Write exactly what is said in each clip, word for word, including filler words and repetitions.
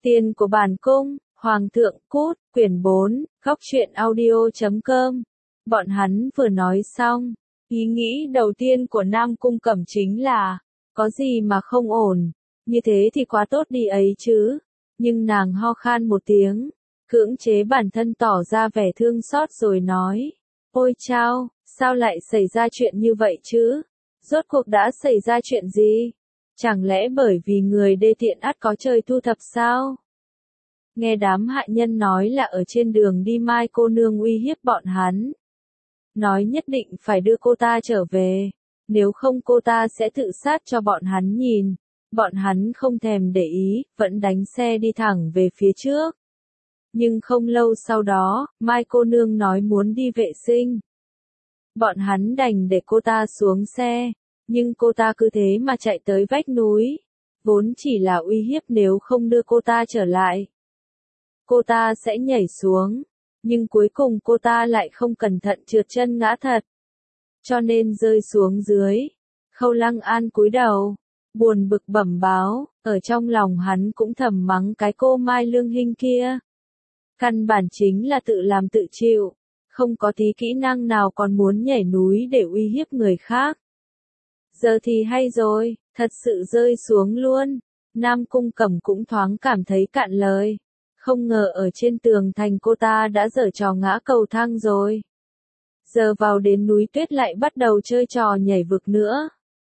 Tiền của bản cung, Hoàng thượng cút, quyển bốn, góc truyện audio chấm com. Bọn hắn vừa nói xong, ý nghĩ đầu tiên của Nam Cung Cẩm chính là, có gì mà không ổn, như thế thì quá tốt đi ấy chứ. Nhưng nàng ho khan một tiếng, cưỡng chế bản thân tỏ ra vẻ thương xót rồi nói, ôi chao, sao lại xảy ra chuyện như vậy chứ? Rốt cuộc đã xảy ra chuyện gì? Chẳng lẽ bởi vì người đê tiện ắt có trời thu thập sao? Nghe đám hại nhân nói là ở trên đường đi Mai cô nương uy hiếp bọn hắn. Nói nhất định phải đưa cô ta trở về, nếu không cô ta sẽ tự sát cho bọn hắn nhìn. Bọn hắn không thèm để ý, vẫn đánh xe đi thẳng về phía trước. Nhưng không lâu sau đó, Mai cô nương nói muốn đi vệ sinh. Bọn hắn đành để cô ta xuống xe, nhưng cô ta cứ thế mà chạy tới vách núi. Vốn chỉ là uy hiếp nếu không đưa cô ta trở lại, cô ta sẽ nhảy xuống, nhưng cuối cùng cô ta lại không cẩn thận trượt chân ngã thật, cho nên rơi xuống dưới. Khâu Lăng An cúi đầu, buồn bực bẩm báo, ở trong lòng hắn cũng thầm mắng cái cô Mai Lương Hinh kia. Căn bản chính là tự làm tự chịu, không có tí kỹ năng nào còn muốn nhảy núi để uy hiếp người khác. Giờ thì hay rồi, thật sự rơi xuống luôn. Nam Cung Cẩm cũng thoáng cảm thấy cạn lời. Không ngờ ở trên tường thành cô ta đã giở trò ngã cầu thang rồi. Giờ vào đến núi tuyết lại bắt đầu chơi trò nhảy vực nữa.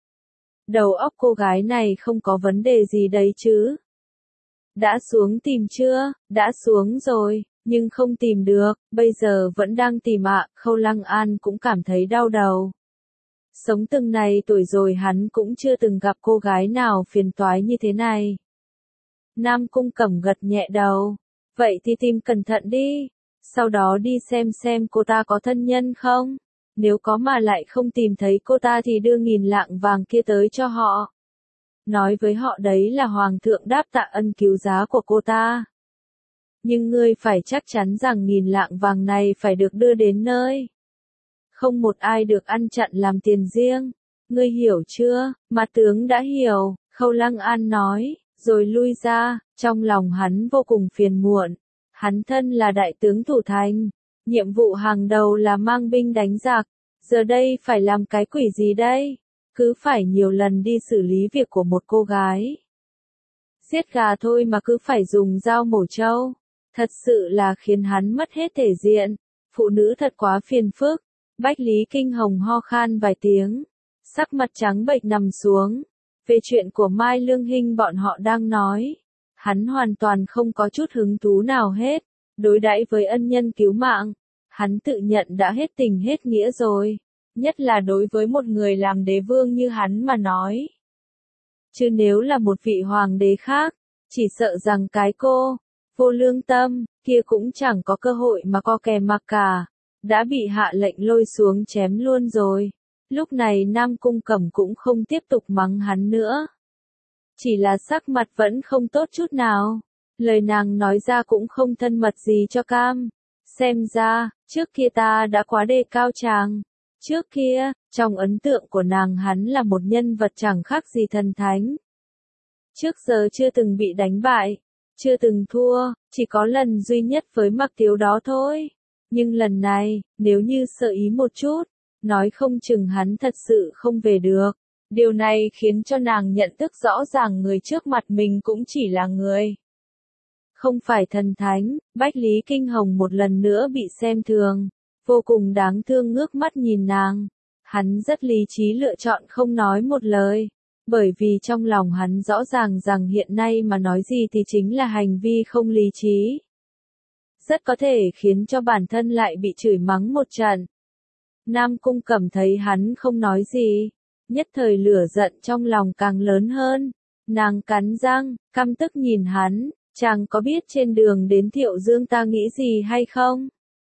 Đầu óc cô gái này không có vấn đề gì đấy chứ. Đã xuống tìm chưa? Đã xuống rồi, nhưng không tìm được, bây giờ vẫn đang tìm ạ. Khâu Lăng An cũng cảm thấy đau đầu. Sống từng này tuổi rồi hắn cũng chưa từng gặp cô gái nào phiền toái như thế này. Nam Cung Cẩm gật nhẹ đầu. Vậy thì tìm cẩn thận đi. Sau đó đi xem xem cô ta có thân nhân không. Nếu có mà lại không tìm thấy cô ta thì đưa nghìn lạng vàng kia tới cho họ. Nói với họ đấy là Hoàng thượng đáp tạ ân cứu giá của cô ta. Nhưng ngươi phải chắc chắn rằng nghìn lạng vàng này phải được đưa đến nơi. Không một ai được ăn chặn làm tiền riêng. Ngươi hiểu chưa? Mà tướng đã hiểu, Khâu Lăng An nói, rồi lui ra. Trong lòng hắn vô cùng phiền muộn. Hắn thân là đại tướng thủ thành. Nhiệm vụ hàng đầu là mang binh đánh giặc. Giờ đây phải làm cái quỷ gì đây? Cứ phải nhiều lần đi xử lý việc của một cô gái. Giết gà thôi mà cứ phải dùng dao mổ trâu. Thật sự là khiến hắn mất hết thể diện. Phụ nữ thật quá phiền phức. Bách Lý Kinh Hồng ho khan vài tiếng. Sắc mặt trắng bệch nằm xuống. Về chuyện của Mai Lương Hinh bọn họ đang nói. Hắn hoàn toàn không có chút hứng thú nào hết. Đối đãi với ân nhân cứu mạng. Hắn tự nhận đã hết tình hết nghĩa rồi. Nhất là đối với một người làm đế vương như hắn mà nói. Chứ nếu là một vị hoàng đế khác, chỉ sợ rằng cái cô, vô lương tâm, kia cũng chẳng có cơ hội mà co kè mặc cả. Đã bị hạ lệnh lôi xuống chém luôn rồi. Lúc này Nam Cung Cẩm cũng không tiếp tục mắng hắn nữa. Chỉ là sắc mặt vẫn không tốt chút nào. Lời nàng nói ra cũng không thân mật gì cho cam. Xem ra, trước kia ta đã quá đề cao chàng. Trước kia, trong ấn tượng của nàng hắn là một nhân vật chẳng khác gì thần thánh. Trước giờ chưa từng bị đánh bại, chưa từng thua, chỉ có lần duy nhất với Mặc Tiếu đó thôi. Nhưng lần này, nếu như sợ ý một chút, nói không chừng hắn thật sự không về được. Điều này khiến cho nàng nhận thức rõ ràng người trước mặt mình cũng chỉ là người. Không phải thần thánh. Bách Lý Kinh Hồng một lần nữa bị xem thường. Vô cùng đáng thương ngước mắt nhìn nàng. Hắn rất lý trí lựa chọn không nói một lời. Bởi vì trong lòng hắn rõ ràng rằng hiện nay mà nói gì thì chính là hành vi không lý trí. Rất có thể khiến cho bản thân lại bị chửi mắng một trận. Nam Cung Cẩm thấy hắn không nói gì. Nhất thời lửa giận trong lòng càng lớn hơn. Nàng cắn răng, căm tức nhìn hắn. Chàng có biết trên đường đến Thiệu Dương ta nghĩ gì hay không?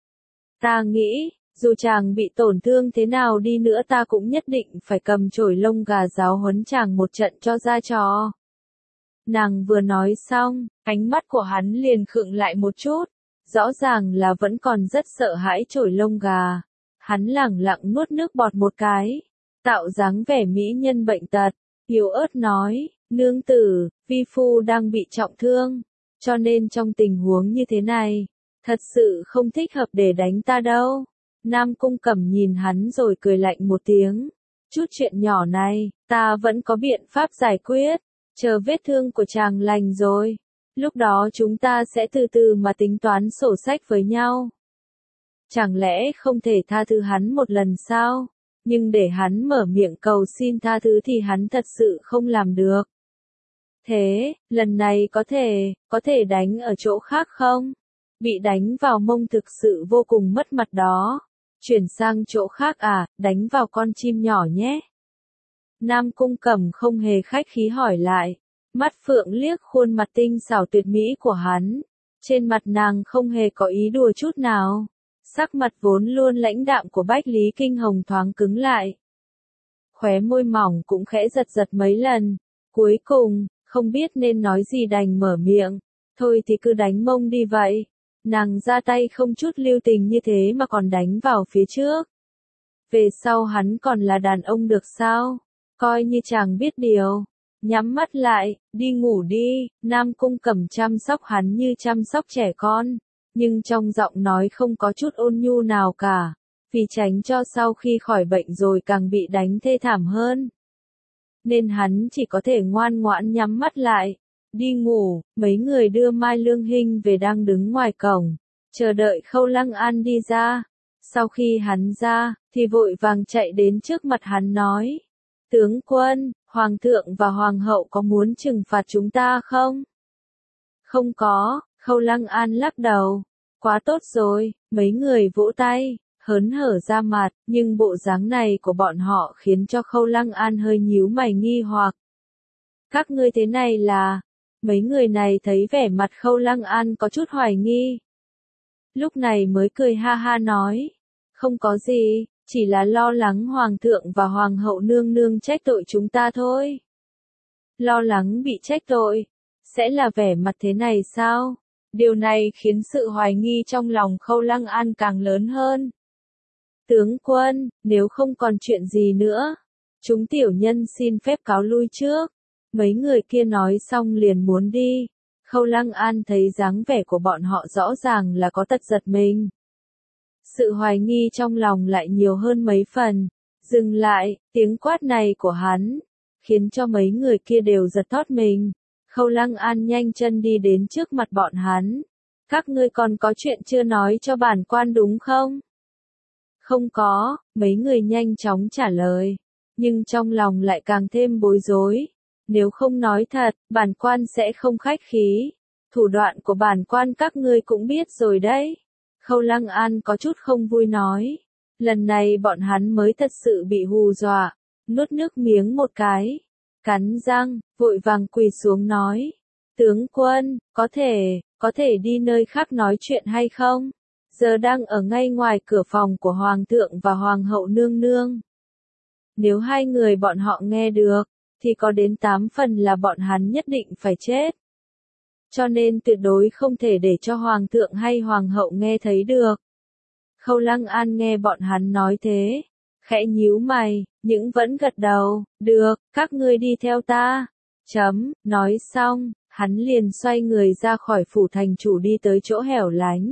Ta nghĩ, dù chàng bị tổn thương thế nào đi nữa ta cũng nhất định phải cầm chổi lông gà giáo huấn chàng một trận cho ra trò. Nàng vừa nói xong, ánh mắt của hắn liền khựng lại một chút. Rõ ràng là vẫn còn rất sợ hãi chổi lông gà. Hắn lẳng lặng nuốt nước bọt một cái. Tạo dáng vẻ mỹ nhân bệnh tật. Yếu ớt nói, nương tử, vi phu đang bị trọng thương. cho nên trong tình huống như thế này, thật sự không thích hợp để đánh ta đâu. Nam Cung Cẩm nhìn hắn rồi cười lạnh một tiếng. Chút chuyện nhỏ này, ta vẫn có biện pháp giải quyết, chờ vết thương của chàng lành rồi. Lúc đó chúng ta sẽ từ từ mà tính toán sổ sách với nhau. Chẳng lẽ không thể tha thứ hắn một lần sao? Nhưng để hắn mở miệng cầu xin tha thứ thì hắn thật sự không làm được. Thế, lần này có thể, có thể đánh ở chỗ khác không? Bị đánh vào mông thực sự vô cùng mất mặt đó. Chuyển sang chỗ khác à, đánh vào con chim nhỏ nhé. Nam Cung Cẩm không hề khách khí hỏi lại. Mắt phượng liếc khuôn mặt tinh xảo tuyệt mỹ của hắn. Trên mặt nàng không hề có ý đùa chút nào. Sắc mặt vốn luôn lãnh đạm của Bách Lý Kinh Hồng thoáng cứng lại. Khóe môi mỏng cũng khẽ giật giật mấy lần. Cuối cùng, không biết nên nói gì đành mở miệng. Thôi thì cứ đánh mông đi vậy. Nàng ra tay không chút lưu tình như thế mà còn đánh vào phía trước. Về sau hắn còn là đàn ông được sao? Coi như chàng biết điều. Nhắm mắt lại, đi ngủ đi. Nam Cung Cẩm chăm sóc hắn như chăm sóc trẻ con. Nhưng trong giọng nói không có chút ôn nhu nào cả. Vì tránh cho sau khi khỏi bệnh rồi càng bị đánh thê thảm hơn. Nên hắn chỉ có thể ngoan ngoãn nhắm mắt lại. Đi ngủ, mấy người đưa Mai Lương Hinh về đang đứng ngoài cổng, chờ đợi Khâu Lăng An đi ra. Sau khi hắn ra, thì vội vàng chạy đến trước mặt hắn nói. Tướng quân, Hoàng thượng và Hoàng hậu có muốn trừng phạt chúng ta không? Không có, Khâu Lăng An lắc đầu. Quá tốt rồi, mấy người vỗ tay, hớn hở ra mặt, nhưng bộ dáng này của bọn họ khiến cho Khâu Lăng An hơi nhíu mày nghi hoặc. Các ngươi thế này là... Mấy người này thấy vẻ mặt Khâu Lăng An có chút hoài nghi. Lúc này mới cười ha ha nói. Không có gì, chỉ là lo lắng Hoàng thượng và Hoàng hậu nương nương trách tội chúng ta thôi. Lo lắng bị trách tội, sẽ là vẻ mặt thế này sao? Điều này khiến sự hoài nghi trong lòng Khâu Lăng An càng lớn hơn. Tướng quân, nếu không còn chuyện gì nữa, chúng tiểu nhân xin phép cáo lui trước. Mấy người kia nói xong liền muốn đi. Khâu Lăng An thấy dáng vẻ của bọn họ rõ ràng là có tật giật mình. Sự hoài nghi trong lòng lại nhiều hơn mấy phần. Dừng lại, tiếng quát này của hắn, khiến cho mấy người kia đều giật thót mình. Khâu Lăng An nhanh chân đi đến trước mặt bọn hắn. Các ngươi còn có chuyện chưa nói cho bản quan đúng không? Không có, mấy người nhanh chóng trả lời. Nhưng trong lòng lại càng thêm bối rối. Nếu không nói thật, bản quan sẽ không khách khí. Thủ đoạn của bản quan các ngươi cũng biết rồi đấy. Khâu Lăng An có chút không vui nói. Lần này bọn hắn mới thật sự bị hù dọa. Nuốt nước miếng một cái. Cắn răng, vội vàng quỳ xuống nói. Tướng quân, có thể, có thể đi nơi khác nói chuyện hay không? Giờ đang ở ngay ngoài cửa phòng của Hoàng thượng và Hoàng hậu nương nương. Nếu hai người bọn họ nghe được, thì có đến tám phần là bọn hắn nhất định phải chết. Cho nên tuyệt đối không thể để cho Hoàng thượng hay Hoàng hậu nghe thấy được. Khâu Lăng An nghe bọn hắn nói thế, khẽ nhíu mày, nhưng vẫn gật đầu, được, các ngươi đi theo ta. Chấm, nói xong, hắn liền xoay người ra khỏi phủ thành chủ đi tới chỗ hẻo lánh.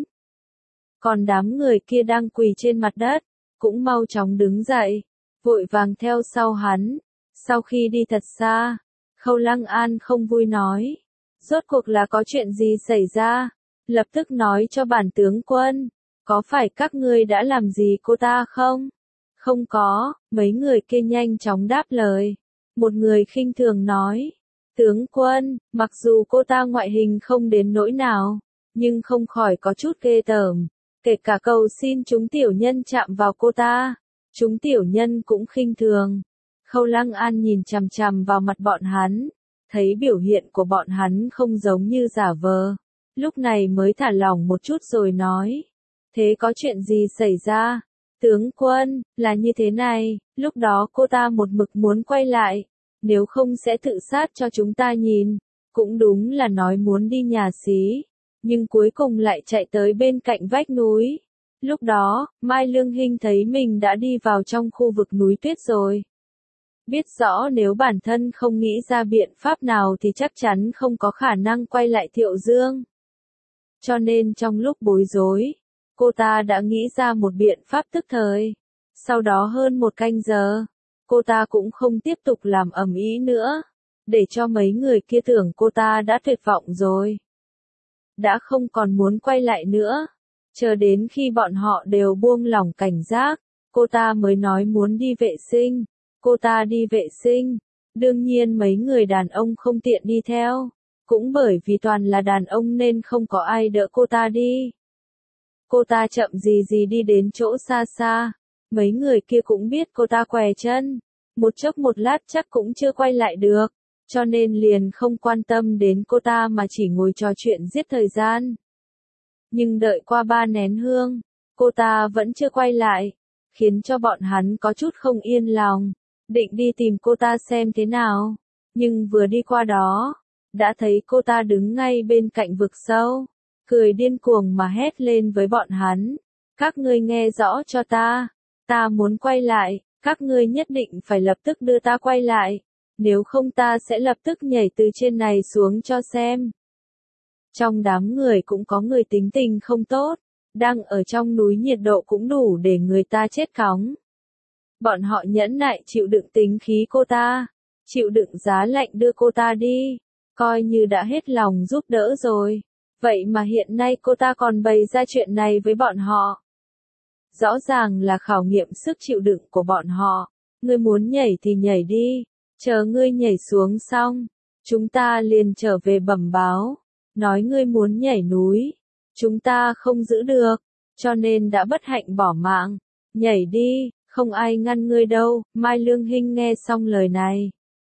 Còn đám người kia đang quỳ trên mặt đất, cũng mau chóng đứng dậy, vội vàng theo sau hắn. Sau khi đi thật xa, Khâu Lăng An không vui nói. Rốt cuộc là có chuyện gì xảy ra? Lập tức nói cho bản tướng quân. Có phải các ngươi đã làm gì cô ta không? Không có, mấy người kia nhanh chóng đáp lời. Một người khinh thường nói. Tướng quân, mặc dù cô ta ngoại hình không đến nỗi nào, nhưng không khỏi có chút ghê tởm. Kể cả cầu xin chúng tiểu nhân chạm vào cô ta, chúng tiểu nhân cũng khinh thường. Khâu Lăng An nhìn chằm chằm vào mặt bọn hắn, thấy biểu hiện của bọn hắn không giống như giả vờ. Lúc này mới thả lỏng một chút rồi nói. Thế có chuyện gì xảy ra? Tướng quân, là như thế này, lúc đó cô ta một mực muốn quay lại, nếu không sẽ tự sát cho chúng ta nhìn. Cũng đúng là nói muốn đi nhà xí, nhưng cuối cùng lại chạy tới bên cạnh vách núi. Lúc đó, Mai Lương Hinh thấy mình đã đi vào trong khu vực núi tuyết rồi. Biết rõ nếu bản thân không nghĩ ra biện pháp nào thì chắc chắn không có khả năng quay lại Thiệu Dương. Cho nên trong lúc bối rối, cô ta đã nghĩ ra một biện pháp tức thời. Sau đó hơn một canh giờ, cô ta cũng không tiếp tục làm ầm ĩ nữa, để cho mấy người kia tưởng cô ta đã tuyệt vọng rồi. Đã không còn muốn quay lại nữa. Chờ đến khi bọn họ đều buông lỏng cảnh giác, cô ta mới nói muốn đi vệ sinh. Cô ta đi vệ sinh. Đương nhiên mấy người đàn ông không tiện đi theo. Cũng bởi vì toàn là đàn ông nên không có ai đỡ cô ta đi. Cô ta chậm gì gì đi đến chỗ xa xa. Mấy người kia cũng biết cô ta què chân. Một chốc một lát chắc cũng chưa quay lại được. Cho nên liền không quan tâm đến cô ta mà chỉ ngồi trò chuyện giết thời gian. Nhưng đợi qua ba nén hương, cô ta vẫn chưa quay lại, khiến cho bọn hắn có chút không yên lòng, định đi tìm cô ta xem thế nào. Nhưng vừa đi qua đó, đã thấy cô ta đứng ngay bên cạnh vực sâu, cười điên cuồng mà hét lên với bọn hắn. Các ngươi nghe rõ cho ta, ta muốn quay lại, các ngươi nhất định phải lập tức đưa ta quay lại, nếu không ta sẽ lập tức nhảy từ trên này xuống cho xem. Trong đám người cũng có người tính tình không tốt, đang ở trong núi nhiệt độ cũng đủ để người ta chết cóng. Bọn họ nhẫn nại chịu đựng tính khí cô ta, chịu đựng giá lạnh đưa cô ta đi, coi như đã hết lòng giúp đỡ rồi. Vậy mà hiện nay cô ta còn bày ra chuyện này với bọn họ. Rõ ràng là khảo nghiệm sức chịu đựng của bọn họ. Ngươi muốn nhảy thì nhảy đi, chờ ngươi nhảy xuống xong, chúng ta liền trở về bẩm báo. Nói ngươi muốn nhảy núi, chúng ta không giữ được, cho nên đã bất hạnh bỏ mạng. Nhảy đi, không ai ngăn ngươi đâu. Mai Lương Hinh nghe xong lời này,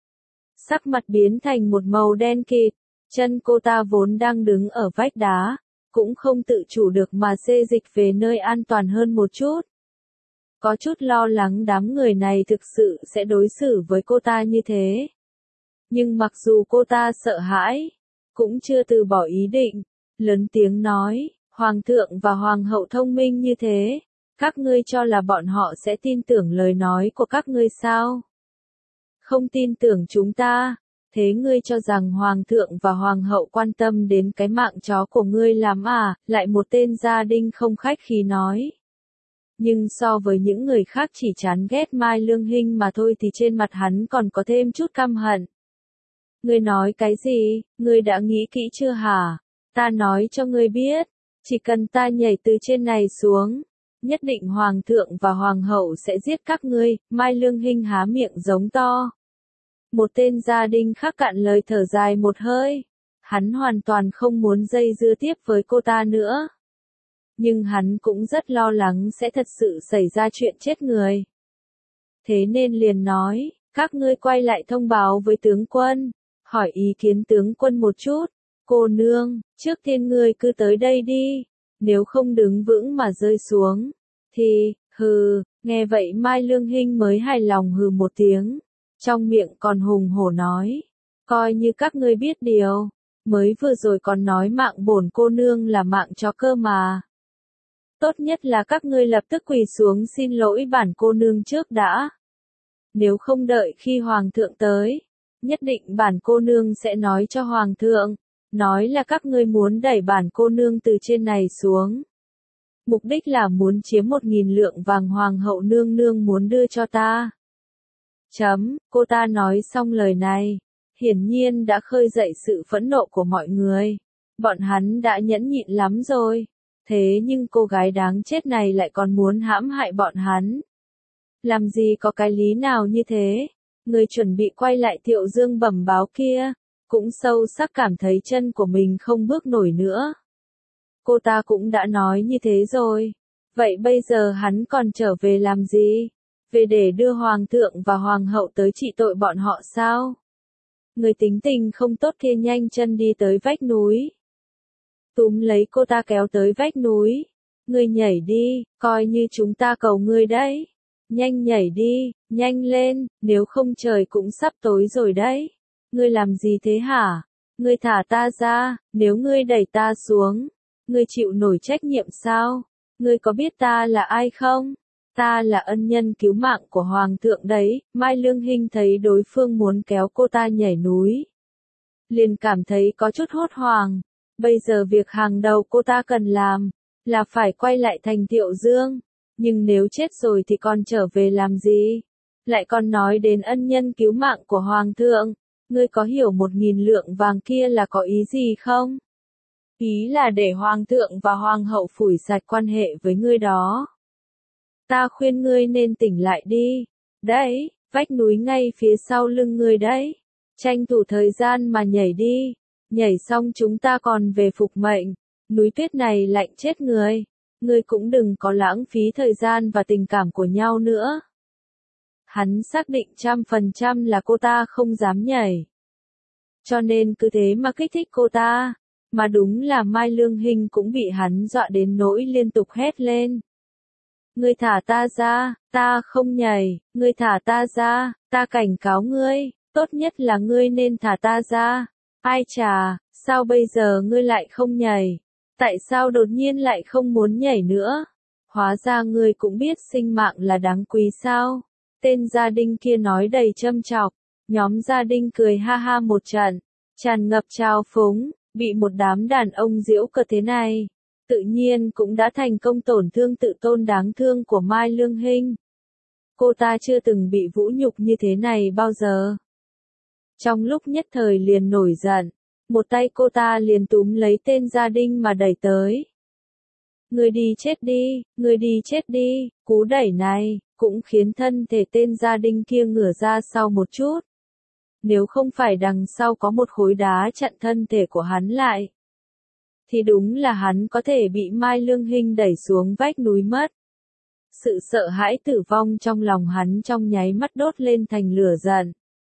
sắc mặt biến thành một màu đen kịt, chân cô ta vốn đang đứng ở vách đá, cũng không tự chủ được mà xê dịch về nơi an toàn hơn một chút. Có chút lo lắng đám người này thực sự sẽ đối xử với cô ta như thế. Nhưng mặc dù cô ta sợ hãi, cũng chưa từ bỏ ý định, lớn tiếng nói, Hoàng thượng và Hoàng hậu thông minh như thế, các ngươi cho là bọn họ sẽ tin tưởng lời nói của các ngươi sao? Không tin tưởng chúng ta, thế ngươi cho rằng Hoàng thượng và Hoàng hậu quan tâm đến cái mạng chó của ngươi lắm à? Lại một tên gia đình không khách khí nói. Nhưng so với những người khác chỉ chán ghét Mai Lương Hinh mà thôi thì trên mặt hắn còn có thêm chút căm hận. Ngươi nói cái gì, ngươi đã nghĩ kỹ chưa hả? Ta nói cho ngươi biết, chỉ cần ta nhảy từ trên này xuống, nhất định Hoàng thượng và Hoàng hậu sẽ giết các ngươi. Mai Lương Hinh há miệng giống to. Một tên gia đình khác cạn lời thở dài một hơi. Hắn hoàn toàn không muốn dây dưa tiếp với cô ta nữa. Nhưng hắn cũng rất lo lắng sẽ thật sự xảy ra chuyện chết người. Thế nên liền nói, các ngươi quay lại thông báo với tướng quân, hỏi ý kiến tướng quân một chút. Cô nương, trước tiên ngươi cứ tới đây đi, nếu không đứng vững mà rơi xuống, thì, hừ, nghe vậy Mai Lương Hinh mới hài lòng hừ một tiếng, trong miệng còn hùng hổ nói, coi như các ngươi biết điều, mới vừa rồi còn nói mạng bổn cô nương là mạng chó cơ mà. Tốt nhất là các ngươi lập tức quỳ xuống xin lỗi bản cô nương trước đã. Nếu không đợi khi Hoàng thượng tới, nhất định bản cô nương sẽ nói cho Hoàng thượng, nói là các ngươi muốn đẩy bản cô nương từ trên này xuống. Mục đích là muốn chiếm một nghìn lượng vàng Hoàng hậu nương nương muốn đưa cho ta. Chấm, cô ta nói xong lời này, hiển nhiên đã khơi dậy sự phẫn nộ của mọi người. Bọn hắn đã nhẫn nhịn lắm rồi, thế nhưng cô gái đáng chết này lại còn muốn hãm hại bọn hắn. Làm gì có cái lý nào như thế? Người chuẩn bị quay lại Thiệu Dương bẩm báo kia, cũng sâu sắc cảm thấy chân của mình không bước nổi nữa. Cô ta cũng đã nói như thế rồi. Vậy bây giờ hắn còn trở về làm gì? Về để đưa Hoàng thượng và Hoàng hậu tới trị tội bọn họ sao? Người tính tình không tốt kia nhanh chân đi tới vách núi. Túm lấy cô ta kéo tới vách núi. Ngươi nhảy đi, coi như chúng ta cầu ngươi đấy. Nhanh nhảy đi, nhanh lên, nếu không trời cũng sắp tối rồi đấy. Ngươi làm gì thế hả? Ngươi thả ta ra, nếu ngươi đẩy ta xuống, ngươi chịu nổi trách nhiệm sao? Ngươi có biết ta là ai không? Ta là ân nhân cứu mạng của Hoàng thượng đấy. Mai Lương Hinh thấy đối phương muốn kéo cô ta nhảy núi, liền cảm thấy có chút hốt hoảng. Bây giờ việc hàng đầu cô ta cần làm là phải quay lại thành Thiệu Dương. Nhưng nếu chết rồi thì còn trở về làm gì? Lại còn nói đến ân nhân cứu mạng của Hoàng thượng. Ngươi có hiểu một nghìn lượng vàng kia là có ý gì không? Ý là để Hoàng thượng và Hoàng hậu phủi sạch quan hệ với ngươi đó. Ta khuyên ngươi nên tỉnh lại đi. Đấy, vách núi ngay phía sau lưng ngươi đấy. Tranh thủ thời gian mà nhảy đi. Nhảy xong chúng ta còn về phục mệnh. Núi tuyết này lạnh chết người. Ngươi cũng đừng có lãng phí thời gian và tình cảm của nhau nữa. Hắn xác định trăm phần trăm là cô ta không dám nhảy. Cho nên cứ thế mà kích thích cô ta. Mà đúng là Mai Lương Hinh cũng bị hắn dọa đến nỗi liên tục hét lên. Ngươi thả ta ra, ta không nhảy, ngươi thả ta ra, ta cảnh cáo ngươi, tốt nhất là ngươi nên thả ta ra. Ai chà, sao bây giờ ngươi lại không nhảy? Tại sao đột nhiên lại không muốn nhảy nữa? Hóa ra ngươi cũng biết sinh mạng là đáng quý sao? Tên gia đình kia nói đầy châm chọc, nhóm gia đình cười ha ha một trận, tràn ngập trào phúng, bị một đám đàn ông giễu cợt thế này. Tự nhiên cũng đã thành công tổn thương tự tôn đáng thương của Mai Lương Hinh. Cô ta chưa từng bị vũ nhục như thế này bao giờ. Trong lúc nhất thời liền nổi giận, một tay cô ta liền túm lấy tên gia đình mà đẩy tới. Người đi chết đi, người đi chết đi, cú đẩy này, cũng khiến thân thể tên gia đình kia ngửa ra sau một chút. Nếu không phải đằng sau có một khối đá chặn thân thể của hắn lại, thì đúng là hắn có thể bị Mai Lương Hinh đẩy xuống vách núi mất. Sự sợ hãi tử vong trong lòng hắn trong nháy mắt đốt lên thành lửa giận.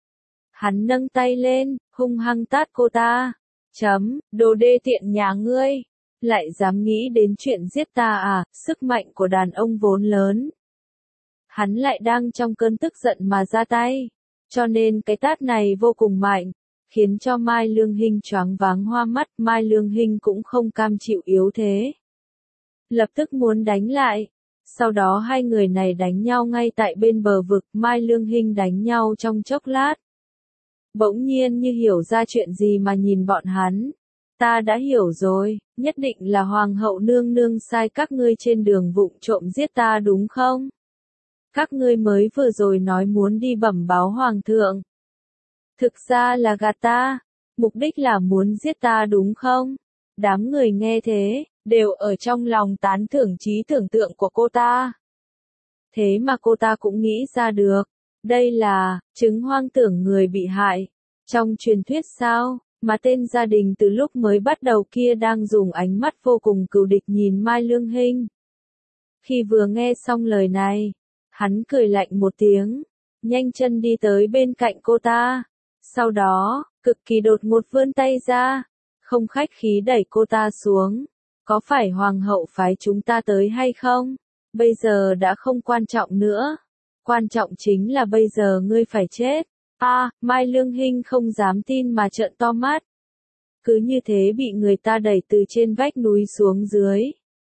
Hắn nâng tay lên, hung hăng tát cô ta. Chấm, đồ đê tiện nhà ngươi. Lại dám nghĩ đến chuyện giết ta à, sức mạnh của đàn ông vốn lớn. Hắn lại đang trong cơn tức giận mà ra tay. Cho nên cái tát này vô cùng mạnh, khiến cho Mai Lương Hinh choáng váng hoa mắt. Mai Lương Hinh cũng không cam chịu yếu thế, lập tức muốn đánh lại. Sau đó hai người này đánh nhau ngay tại bên bờ vực. Mai Lương Hinh đánh nhau trong chốc lát, bỗng nhiên như hiểu ra chuyện gì mà nhìn bọn hắn. Ta đã hiểu rồi, nhất định là Hoàng hậu nương nương sai các ngươi trên đường vụng trộm giết ta đúng không? Các ngươi mới vừa rồi nói muốn đi bẩm báo Hoàng thượng. Thực ra là gạt ta, mục đích là muốn giết ta đúng không? Đám người nghe thế, đều ở trong lòng tán thưởng trí tưởng tượng của cô ta. Thế mà cô ta cũng nghĩ ra được, đây là chứng hoang tưởng người bị hại. Trong truyền thuyết sao, mà tên gia đình từ lúc mới bắt đầu kia đang dùng ánh mắt vô cùng cừu địch nhìn Mai Lương Hinh. Khi vừa nghe xong lời này, hắn cười lạnh một tiếng, nhanh chân đi tới bên cạnh cô ta. Sau đó, cực kỳ đột ngột vươn tay ra, không khách khí đẩy cô ta xuống. Có phải Hoàng hậu phái chúng ta tới hay không? Bây giờ đã không quan trọng nữa. Quan trọng chính là bây giờ ngươi phải chết. A, à, Mai Lương Hinh không dám tin mà trợn to mắt. Cứ như thế bị người ta đẩy từ trên vách núi xuống dưới.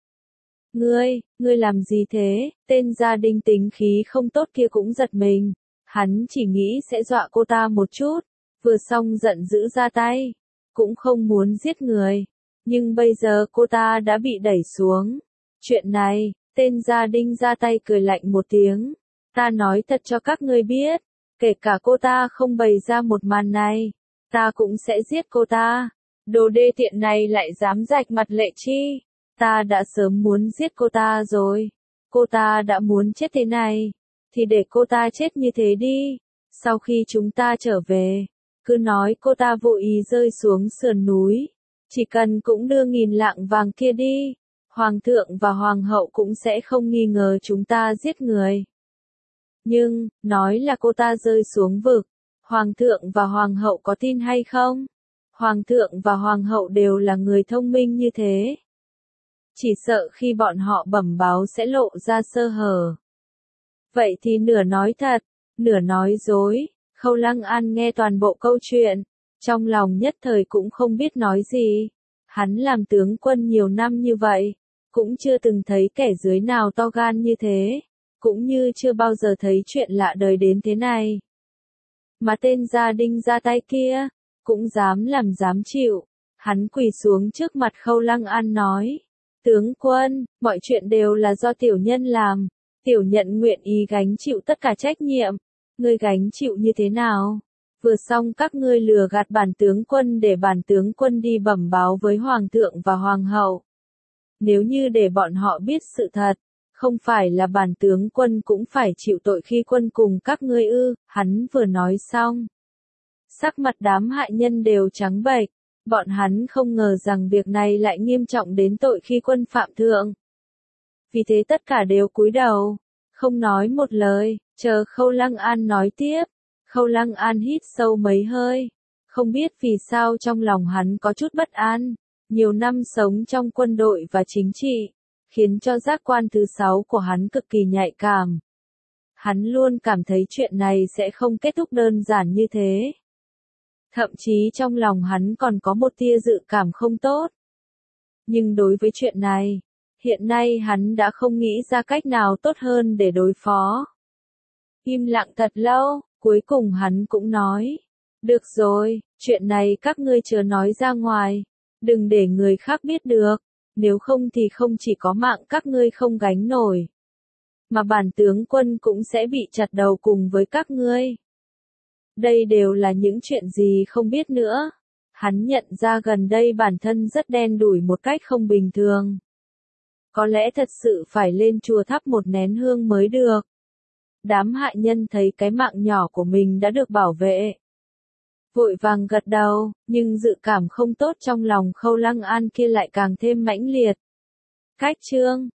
Ngươi, ngươi làm gì thế? Tên gia đình tính khí không tốt kia cũng giật mình. Hắn chỉ nghĩ sẽ dọa cô ta một chút, vừa xong giận dữ ra tay, cũng không muốn giết người. Nhưng bây giờ cô ta đã bị đẩy xuống. Chuyện này, tên gia đình ra tay cười lạnh một tiếng. Ta nói thật cho các ngươi biết, kể cả cô ta không bày ra một màn này, ta cũng sẽ giết cô ta. Đồ đê tiện này lại dám rạch mặt Lệ Chi. Ta đã sớm muốn giết cô ta rồi. Cô ta đã muốn chết thế này, thì để cô ta chết như thế đi. Sau khi chúng ta trở về, cứ nói cô ta vô ý rơi xuống sườn núi. Chỉ cần cũng đưa nghìn lạng vàng kia đi, Hoàng thượng và Hoàng hậu cũng sẽ không nghi ngờ chúng ta giết người. Nhưng, nói là cô ta rơi xuống vực, Hoàng thượng và Hoàng hậu có tin hay không? Hoàng thượng và Hoàng hậu đều là người thông minh như thế. Chỉ sợ khi bọn họ bẩm báo sẽ lộ ra sơ hở. Vậy thì nửa nói thật, nửa nói dối. Khâu Lăng An nghe toàn bộ câu chuyện, trong lòng nhất thời cũng không biết nói gì. Hắn làm tướng quân nhiều năm như vậy, cũng chưa từng thấy kẻ dưới nào to gan như thế. cũng như chưa bao giờ thấy chuyện lạ đời đến thế này. Mà tên gia đinh ra tay kia, cũng dám làm dám chịu. Hắn quỳ xuống trước mặt Khâu Lăng An nói, tướng quân, mọi chuyện đều là do tiểu nhân làm, tiểu nhận nguyện ý gánh chịu tất cả trách nhiệm, ngươi gánh chịu như thế nào? Vừa xong các ngươi lừa gạt bản tướng quân để bản tướng quân đi bẩm báo với hoàng thượng và hoàng hậu. Nếu như để bọn họ biết sự thật, không phải là bản tướng quân cũng phải chịu tội khi quân cùng các ngươi ư? Hắn vừa nói xong, sắc mặt đám hại nhân đều trắng bệch, bọn hắn không ngờ rằng việc này lại nghiêm trọng đến tội khi quân phạm thượng. Vì thế tất cả đều cúi đầu, không nói một lời, chờ Khâu Lăng An nói tiếp. Khâu Lăng An hít sâu mấy hơi, không biết vì sao trong lòng hắn có chút bất an, nhiều năm sống trong quân đội và chính trị, khiến cho giác quan thứ sáu của hắn cực kỳ nhạy cảm. Hắn luôn cảm thấy chuyện này sẽ không kết thúc đơn giản như thế. Thậm chí trong lòng hắn còn có một tia dự cảm không tốt. Nhưng đối với chuyện này, hiện nay hắn đã không nghĩ ra cách nào tốt hơn để đối phó. Im lặng thật lâu, cuối cùng hắn cũng nói, được rồi, chuyện này các ngươi chớ nói ra ngoài, đừng để người khác biết được, nếu không thì không chỉ có mạng các ngươi không gánh nổi, mà bản tướng quân cũng sẽ bị chặt đầu cùng với các ngươi. Đây đều là những chuyện gì không biết nữa. Hắn nhận ra gần đây bản thân rất đen đủi một cách không bình thường. Có lẽ thật sự phải lên chùa thắp một nén hương mới được. Đám hại nhân thấy cái mạng nhỏ của mình đã được bảo vệ, vội vàng gật đầu, nhưng dự cảm không tốt trong lòng Khâu Lăng An kia lại càng thêm mãnh liệt. Cách chương